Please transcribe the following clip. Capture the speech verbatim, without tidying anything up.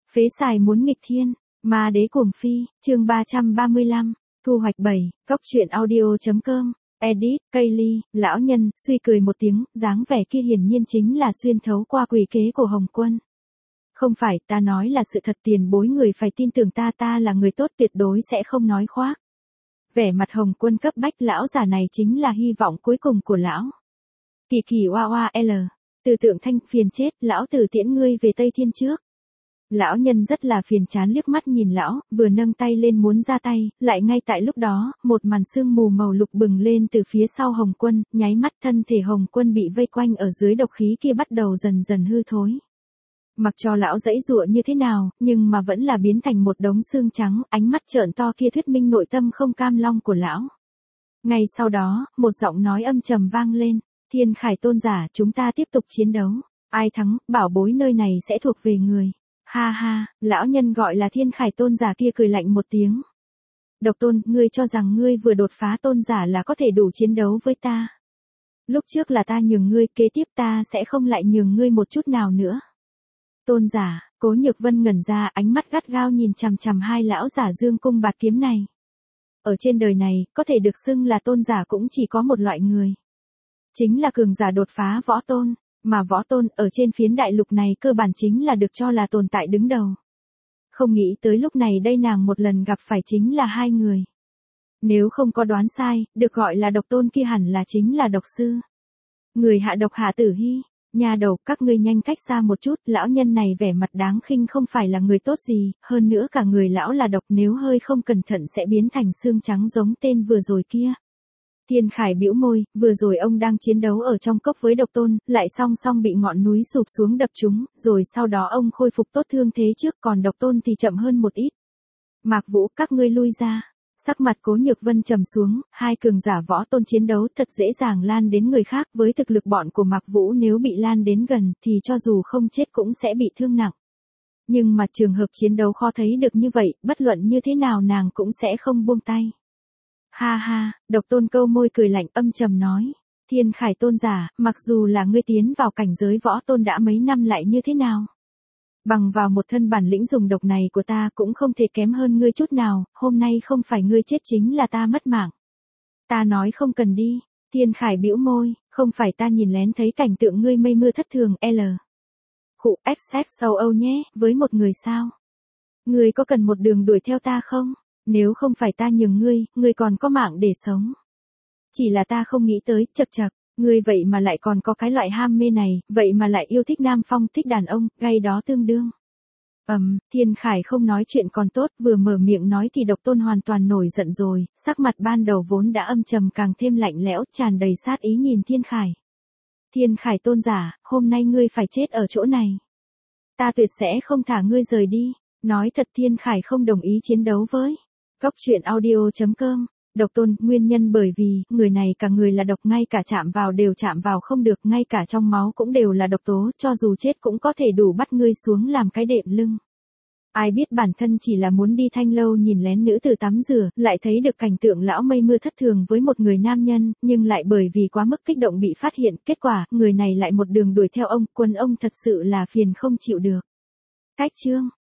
Phế xài muốn nghịch thiên, ma đế cuồng phi, chương ba trăm ba mươi lăm, thu hoạch bảy, góc truyện audio.com, edit, Kaylee, lão nhân, suy cười một tiếng, dáng vẻ kia hiển nhiên chính là xuyên thấu qua quỷ kế của Hồng Quân. Không phải, ta nói là sự thật, tiền bối người phải tin tưởng ta, ta là người tốt tuyệt đối sẽ không nói khoác. Vẻ mặt Hồng Quân cấp bách, lão già này chính là hy vọng cuối cùng của lão. Kỳ kỳ oa oa L, từ tượng thanh, phiền chết, lão tử tiễn ngươi về Tây Thiên trước. Lão nhân rất là phiền chán liếc mắt nhìn lão, vừa nâng tay lên muốn ra tay, lại ngay tại lúc đó, một màn sương mù màu lục bừng lên từ phía sau Hồng Quân, nháy mắt thân thể Hồng Quân bị vây quanh ở dưới độc khí kia bắt đầu dần dần hư thối. Mặc cho lão dãy dụa như thế nào, nhưng mà vẫn là biến thành một đống xương trắng, ánh mắt trợn to kia thuyết minh nội tâm không cam long của lão. Ngay sau đó, một giọng nói âm trầm vang lên, Thiên Khải tôn giả, chúng ta tiếp tục chiến đấu, ai thắng, bảo bối nơi này sẽ thuộc về người. Ha ha, lão nhân gọi là Thiên Khải tôn giả kia cười lạnh một tiếng. Độc tôn, ngươi cho rằng ngươi vừa đột phá tôn giả là có thể đủ chiến đấu với ta. Lúc trước là ta nhường ngươi, kế tiếp ta sẽ không lại nhường ngươi một chút nào nữa. Tôn giả, Cố Nhược Vân ngẩn ra, ánh mắt gắt gao nhìn chằm chằm hai lão giả dương cung bạt kiếm này. Ở trên đời này, có thể được xưng là tôn giả cũng chỉ có một loại người. Chính là cường giả đột phá võ tôn, mà võ tôn ở trên phiến đại lục này cơ bản chính là được cho là tồn tại đứng đầu. Không nghĩ tới lúc này đây nàng một lần gặp phải chính là hai người. Nếu không có đoán sai, được gọi là độc tôn kia hẳn là chính là độc sư. Người hạ độc Hạ Tử Hy. Nhà đầu, các ngươi nhanh cách xa một chút, lão nhân này vẻ mặt đáng khinh không phải là người tốt gì, hơn nữa cả người lão là độc, nếu hơi không cẩn thận sẽ biến thành xương trắng giống tên vừa rồi kia. Thiên Khải bĩu môi, vừa rồi ông đang chiến đấu ở trong cốc với độc tôn, lại song song bị ngọn núi sụp xuống đập trúng, rồi sau đó ông khôi phục tốt thương thế trước, còn độc tôn thì chậm hơn một ít. Mạc Vũ, các ngươi lui ra. Sắc mặt Cố Nhược Vân trầm xuống, hai cường giả võ tôn chiến đấu thật dễ dàng lan đến người khác, với thực lực bọn của Mạc Vũ nếu bị lan đến gần thì cho dù không chết cũng sẽ bị thương nặng. Nhưng mà trường hợp chiến đấu khó thấy được như vậy, bất luận như thế nào nàng cũng sẽ không buông tay. Ha ha, độc tôn câu môi cười lạnh âm trầm nói, Thiên Khải tôn giả, mặc dù là ngươi tiến vào cảnh giới võ tôn đã mấy năm lại như thế nào? Bằng vào một thân bản lĩnh dùng độc này của ta cũng không thể kém hơn ngươi chút nào, hôm nay không phải ngươi chết chính là ta mất mạng. Ta nói không cần đi, Thiên Khải bĩu môi, không phải ta nhìn lén thấy cảnh tượng ngươi mây mưa thất thường, L. Khụ ép xét sâu âu nhé, với một người sao? Ngươi có cần một đường đuổi theo ta không? Nếu không phải ta nhường ngươi, ngươi còn có mạng để sống. Chỉ là ta không nghĩ tới, chật chật. Ngươi vậy mà lại còn có cái loại ham mê này, vậy mà lại yêu thích nam phong, thích đàn ông, gay đó tương đương. Ầm, um, Thiên Khải không nói chuyện còn tốt, vừa mở miệng nói thì độc tôn hoàn toàn nổi giận rồi, sắc mặt ban đầu vốn đã âm trầm càng thêm lạnh lẽo, tràn đầy sát ý nhìn Thiên Khải. Thiên Khải tôn giả, hôm nay ngươi phải chết ở chỗ này. Ta tuyệt sẽ không thả ngươi rời đi. Nói thật, Thiên Khải không đồng ý chiến đấu với. Góc truyện audio.com. Độc tôn, nguyên nhân bởi vì, người này cả người là độc, ngay cả chạm vào đều chạm vào không được, ngay cả trong máu cũng đều là độc tố, cho dù chết cũng có thể đủ bắt ngươi xuống làm cái đệm lưng. Ai biết bản thân chỉ là muốn đi thanh lâu nhìn lén nữ tử tắm rửa, lại thấy được cảnh tượng lão mây mưa thất thường với một người nam nhân, nhưng lại bởi vì quá mức kích động bị phát hiện, kết quả, người này lại một đường đuổi theo ông, quân ông thật sự là phiền không chịu được. Cách chương.